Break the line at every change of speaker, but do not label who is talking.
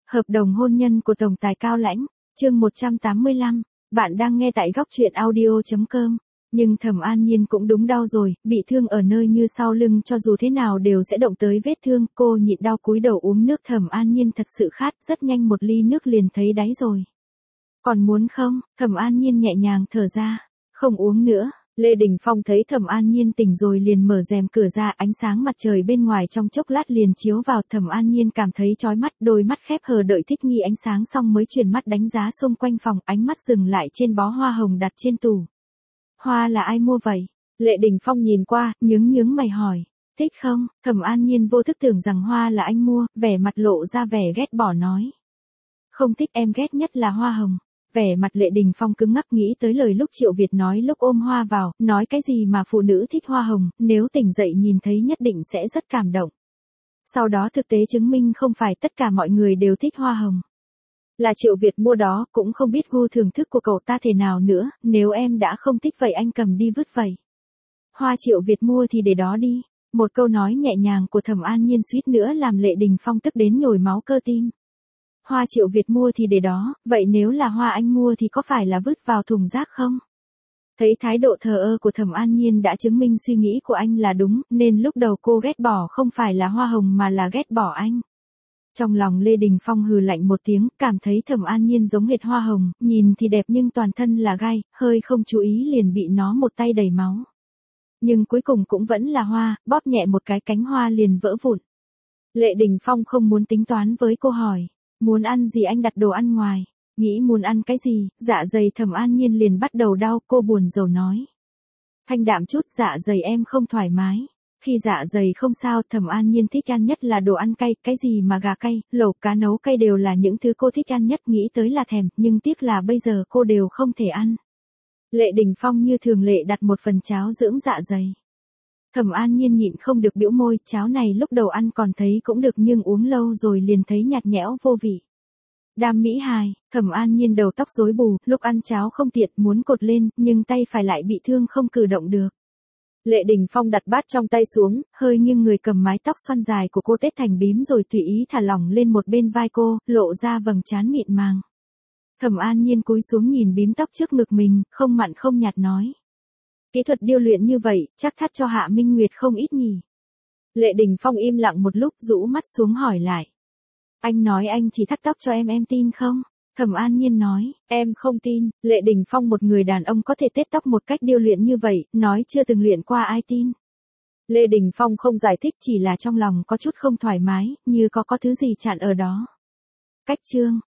Hợp đồng hôn nhân của tổng tài Cao Lãnh, chương 185, bạn đang nghe tại góc truyện audio.com. Nhưng Thẩm An Nhiên cũng đúng đau rồi, bị thương ở nơi như sau lưng cho dù thế nào đều sẽ động tới vết thương, cô nhịn đau cúi đầu uống nước. Thẩm An Nhiên thật sự khát, rất nhanh một ly nước liền thấy đáy rồi. Còn muốn không? Thẩm An Nhiên nhẹ nhàng thở ra, không uống nữa. Lê Đình Phong thấy Thẩm An Nhiên tỉnh rồi liền mở rèm cửa ra, ánh sáng mặt trời bên ngoài trong chốc lát liền chiếu vào. Thẩm An Nhiên cảm thấy chói mắt, đôi mắt khép hờ đợi thích nghi ánh sáng xong mới chuyển mắt đánh giá xung quanh phòng, ánh mắt dừng lại trên bó hoa hồng đặt trên tủ. Hoa là ai mua vậy? Lê Đình Phong nhìn qua, nhướng mày hỏi. Thích không? Thẩm An Nhiên vô thức tưởng rằng hoa là anh mua, vẻ mặt lộ ra vẻ ghét bỏ nói. Không thích, em ghét nhất là hoa hồng. Vẻ mặt Lệ Đình Phong cứng ngắc nghĩ tới lời lúc Triệu Việt nói lúc ôm hoa vào, nói cái gì mà phụ nữ thích hoa hồng, nếu tỉnh dậy nhìn thấy nhất định sẽ rất cảm động. Sau đó thực tế chứng minh không phải tất cả mọi người đều thích hoa hồng. Là Triệu Việt mua đó, cũng không biết gu thưởng thức của cậu ta thế nào nữa, nếu em đã không thích vậy anh cầm đi vứt vậy. Hoa Triệu Việt mua thì để đó đi. Một câu nói nhẹ nhàng của Thẩm An Nhiên suýt nữa làm Lệ Đình Phong tức đến nhồi máu cơ tim. Hoa Triệu Việt mua thì để đó, vậy nếu là hoa anh mua thì có phải là vứt vào thùng rác không? Thấy thái độ thờ ơ của Thẩm An Nhiên đã chứng minh suy nghĩ của anh là đúng, nên lúc đầu cô ghét bỏ không phải là hoa hồng mà là ghét bỏ anh. Trong lòng Lê Đình Phong hừ lạnh một tiếng, cảm thấy Thẩm An Nhiên giống hệt hoa hồng, nhìn thì đẹp nhưng toàn thân là gai, hơi không chú ý liền bị nó một tay đầy máu. Nhưng cuối cùng cũng vẫn là hoa, bóp nhẹ một cái cánh hoa liền vỡ vụn. Lệ Đình Phong không muốn tính toán với cô hỏi. Muốn ăn gì anh đặt đồ ăn ngoài. Nghĩ muốn ăn cái gì, dạ dày Thẩm An Nhiên liền bắt đầu đau, cô buồn rầu nói. Thanh đạm chút, dạ dày em không thoải mái. Khi dạ dày không sao, Thẩm An Nhiên thích ăn nhất là đồ ăn cay, cái gì mà gà cay, lẩu cá nấu cay đều là những thứ cô thích ăn nhất, nghĩ tới là thèm, nhưng tiếc là bây giờ cô đều không thể ăn. Lệ Đình Phong như thường lệ đặt một phần cháo dưỡng dạ dày. Thẩm An Nhiên nhịn không được bĩu môi, cháo này lúc đầu ăn còn thấy cũng được nhưng uống lâu rồi liền thấy nhạt nhẽo vô vị. Đam mỹ hài, Thẩm An Nhiên đầu tóc rối bù, lúc ăn cháo không tiện muốn cột lên, nhưng tay phải lại bị thương không cử động được. Lệ Đình Phong đặt bát trong tay xuống, hơi nghiêng người cầm mái tóc xoăn dài của cô tết thành bím rồi tùy ý thả lỏng lên một bên vai cô, lộ ra vầng trán mịn màng. Thẩm An Nhiên cúi xuống nhìn bím tóc trước ngực mình, không mặn không nhạt nói. Kỹ thuật điêu luyện như vậy, chắc thắt cho Hạ Minh Nguyệt không ít nhỉ. Lệ Đình Phong im lặng một lúc rũ mắt xuống hỏi lại. Anh nói anh chỉ thắt tóc cho em tin không? Thẩm An Nhiên nói, em không tin. Lệ Đình Phong một người đàn ông có thể tết tóc một cách điêu luyện như vậy, nói chưa từng luyện qua ai tin. Lệ Đình Phong không giải thích chỉ là trong lòng có chút không thoải mái, như có thứ gì chặn ở đó. Cách chương.